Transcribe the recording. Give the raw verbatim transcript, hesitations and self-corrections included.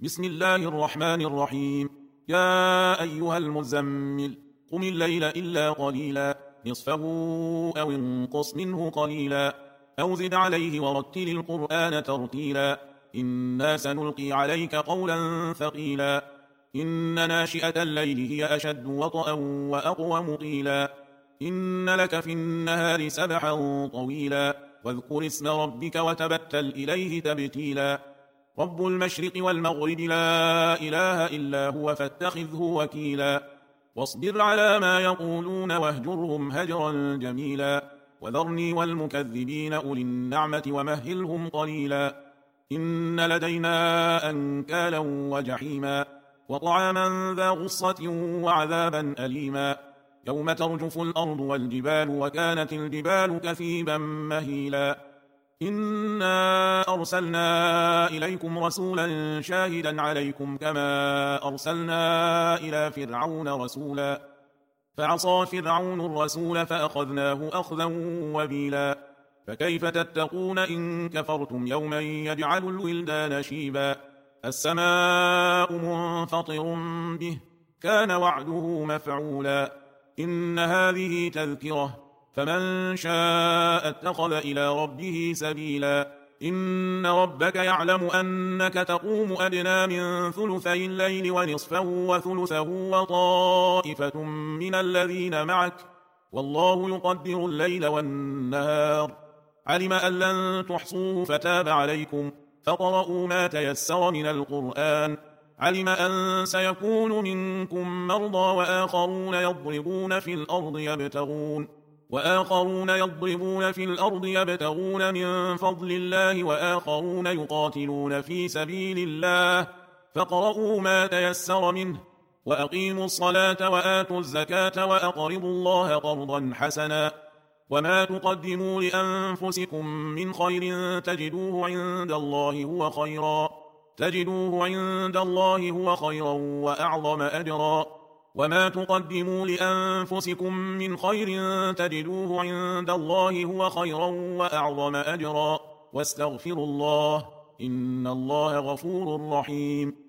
بسم الله الرحمن الرحيم. يا أيها المزمل قم الليل إلا قليلا نصفه أو انقص منه قليلا أو زد عليه ورتل القرآن ترتيلا إنا سنلقي عليك قولا ثقيلا إن ناشئة الليل هي أشد وطئا وأقوم قيلا إن لك في النهار سبحا طويلا واذكر اسم ربك وتبتل إليه تبتيلا رب المشرق والمغرب لا إله إلا هو فاتخذه وكيلا واصبر على ما يقولون واهجرهم هجرا جميلا وذرني والمكذبين أولي النعمة ومهلهم قليلا إن لدينا أنكالا وجحيما وطعاما ذا غصة وعذابا أليما يوم ترجف الأرض والجبال وكانت الجبال كثيبا مهيلا إنا أرسلنا إليكم رسولا شاهدا عليكم كما أرسلنا إلى فرعون رسولا فعصى فرعون الرسول فأخذناه أخذا وبيلا فكيف تتقون إن كفرتم يوما يجعل الولدان شيبا السماء منفطر به كان وعده مفعولا إن هذه تذكرة فمن شاء اتخذ إلى ربه سبيلا إن ربك يعلم أنك تقوم أدنى من ثلثي الليل ونصفه وثلثه وطائفة من الذين معك والله يقدر الليل والنهار علم أن لن تحصوه فتاب عليكم فقرؤوا ما تيسر من القرآن علم أن سيكون منكم مرضى وآخرون يضربون في الأرض يبتغون وآخرون يضربون في الأرض يبتغون من فضل الله وآخرون يقاتلون في سبيل الله فاقرؤوا ما تيسر منه وأقيموا الصلاة وآتوا الزكاة وأقرضوا الله قرضا حسنا وما تقدموا لأنفسكم من خير تجدوه عند الله هو خيرا تجدوه عند الله هو خيرا وأعظم أجرا وما تقدموا لأنفسكم من خير تجدوه عند الله هو خيرا وأعظم أجرا واستغفروا الله إن الله غفور رحيم.